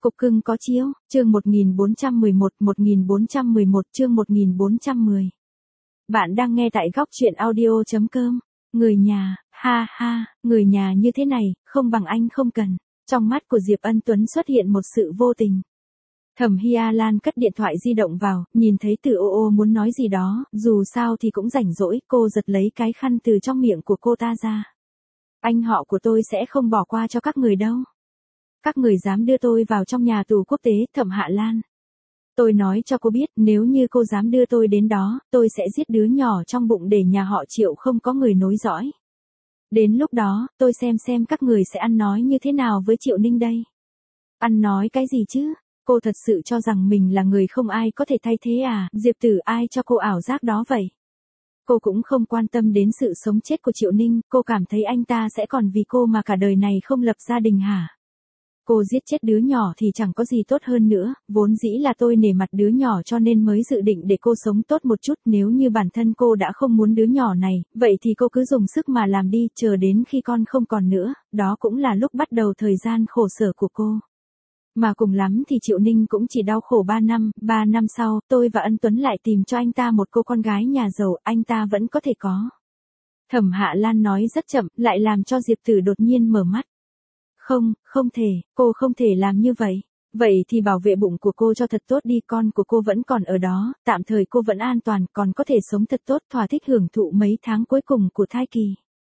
Cục cưng có chiếu, chương 1411 chương 1410. Bạn đang nghe tại góc truyện audio.com. Người nhà, ha ha, người nhà như thế này, không bằng anh không cần. Trong mắt của Diệp Ân Tuấn xuất hiện một sự vô tình. Thẩm Hy A Lan cất điện thoại di động vào, nhìn thấy Từ Ô Ô muốn nói gì đó, dù sao thì cũng rảnh rỗi, cô giật lấy cái khăn từ trong miệng của cô ta ra. Anh họ của tôi sẽ không bỏ qua cho các người đâu. Các người dám đưa tôi vào trong nhà tù quốc tế, Thẩm Hạ Lan. Tôi nói cho cô biết, nếu như cô dám đưa tôi đến đó, tôi sẽ giết đứa nhỏ trong bụng để nhà họ Triệu không có người nối dõi. Đến lúc đó, tôi xem các người sẽ ăn nói như thế nào với Triệu Ninh đây. Ăn nói cái gì chứ? Cô thật sự cho rằng mình là người không ai có thể thay thế à? Diệp Tử ai cho cô ảo giác đó vậy? Cô cũng không quan tâm đến sự sống chết của Triệu Ninh, cô cảm thấy anh ta sẽ còn vì cô mà cả đời này không lập gia đình hả? Cô giết chết đứa nhỏ thì chẳng có gì tốt hơn nữa, vốn dĩ là tôi nể mặt đứa nhỏ cho nên mới dự định để cô sống tốt một chút, nếu như bản thân cô đã không muốn đứa nhỏ này, vậy thì cô cứ dùng sức mà làm đi, chờ đến khi con không còn nữa, đó cũng là lúc bắt đầu thời gian khổ sở của cô. Mà cùng lắm thì Triệu Ninh cũng chỉ đau khổ 3 năm sau, tôi và Ân Tuấn lại tìm cho anh ta một cô con gái nhà giàu, anh ta vẫn có thể có. Thẩm Hạ Lan nói rất chậm, lại làm cho Diệp Tử đột nhiên mở mắt. Không thể, cô không thể làm như vậy. Vậy thì bảo vệ bụng của cô cho thật tốt đi, con của cô vẫn còn ở đó, tạm thời cô vẫn an toàn, còn có thể sống thật tốt, thỏa thích hưởng thụ mấy tháng cuối cùng của thai kỳ.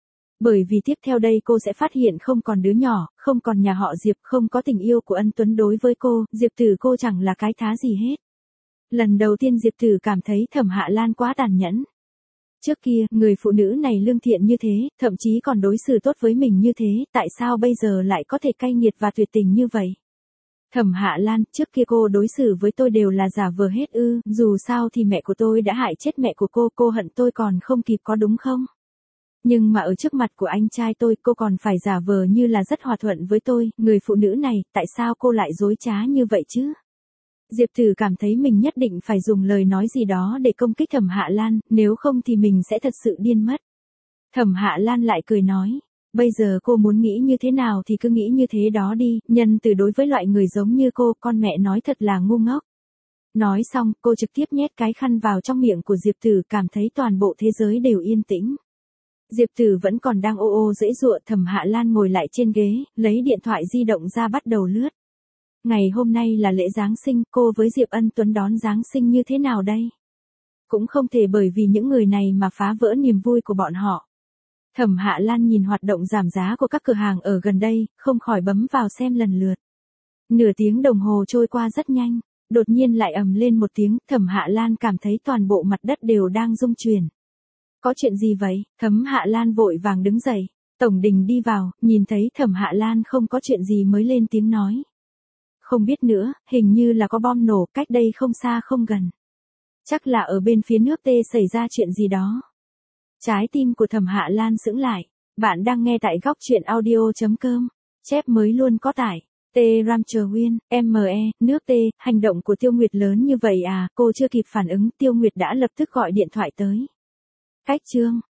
Bởi vì tiếp theo đây cô sẽ phát hiện không còn đứa nhỏ, không còn nhà họ Diệp, không có tình yêu của Ân Tuấn đối với cô, Diệp Tử cô chẳng là cái thá gì hết. Lần đầu tiên Diệp Tử cảm thấy Thẩm Hạ Lan quá tàn nhẫn. Trước kia, người phụ nữ này lương thiện như thế, thậm chí còn đối xử tốt với mình như thế, tại sao bây giờ lại có thể cay nghiệt và tuyệt tình như vậy? Thẩm Hạ Lan, trước kia cô đối xử với tôi đều là giả vờ hết ư, dù sao thì mẹ của tôi đã hại chết mẹ của cô hận tôi còn không kịp có đúng không? Nhưng mà ở trước mặt của anh trai tôi, cô còn phải giả vờ như là rất hòa thuận với tôi, người phụ nữ này, tại sao cô lại dối trá như vậy chứ? Diệp Tử cảm thấy mình nhất định phải dùng lời nói gì đó để công kích Thẩm Hạ Lan, nếu không thì mình sẽ thật sự điên mất. Thẩm Hạ Lan lại cười nói, bây giờ cô muốn nghĩ như thế nào thì cứ nghĩ như thế đó đi, nhân từ đối với loại người giống như cô, con mẹ nói thật là ngu ngốc. Nói xong, cô trực tiếp nhét cái khăn vào trong miệng của Diệp Tử, cảm thấy toàn bộ thế giới đều yên tĩnh. Diệp Tử vẫn còn đang ô ô giãy giụa, Thẩm Hạ Lan ngồi lại trên ghế, lấy điện thoại di động ra bắt đầu lướt. Ngày hôm nay là lễ Giáng sinh, cô với Diệp Ân Tuấn đón Giáng sinh như thế nào đây? Cũng không thể bởi vì những người này mà phá vỡ niềm vui của bọn họ. Thẩm Hạ Lan nhìn hoạt động giảm giá của các cửa hàng ở gần đây, không khỏi bấm vào xem lần lượt. Nửa tiếng đồng hồ trôi qua rất nhanh, đột nhiên lại ầm lên một tiếng, Thẩm Hạ Lan cảm thấy toàn bộ mặt đất đều đang rung chuyển. Có chuyện gì vậy? Thẩm Hạ Lan vội vàng đứng dậy, Tổng Đình đi vào, nhìn thấy Thẩm Hạ Lan không có chuyện gì mới lên tiếng nói. Không biết nữa, hình như là có bom nổ cách đây không xa không gần. Chắc là ở bên phía nước T xảy ra chuyện gì đó. Trái tim của Thẩm Hạ Lan sững lại. Bạn đang nghe tại góc truyện audio.com. Chép mới luôn có tải. T Ramcherwin, ME, nước T, hành động của Tiêu Nguyệt lớn như vậy à, cô chưa kịp phản ứng, Tiêu Nguyệt đã lập tức gọi điện thoại tới. Cách chương,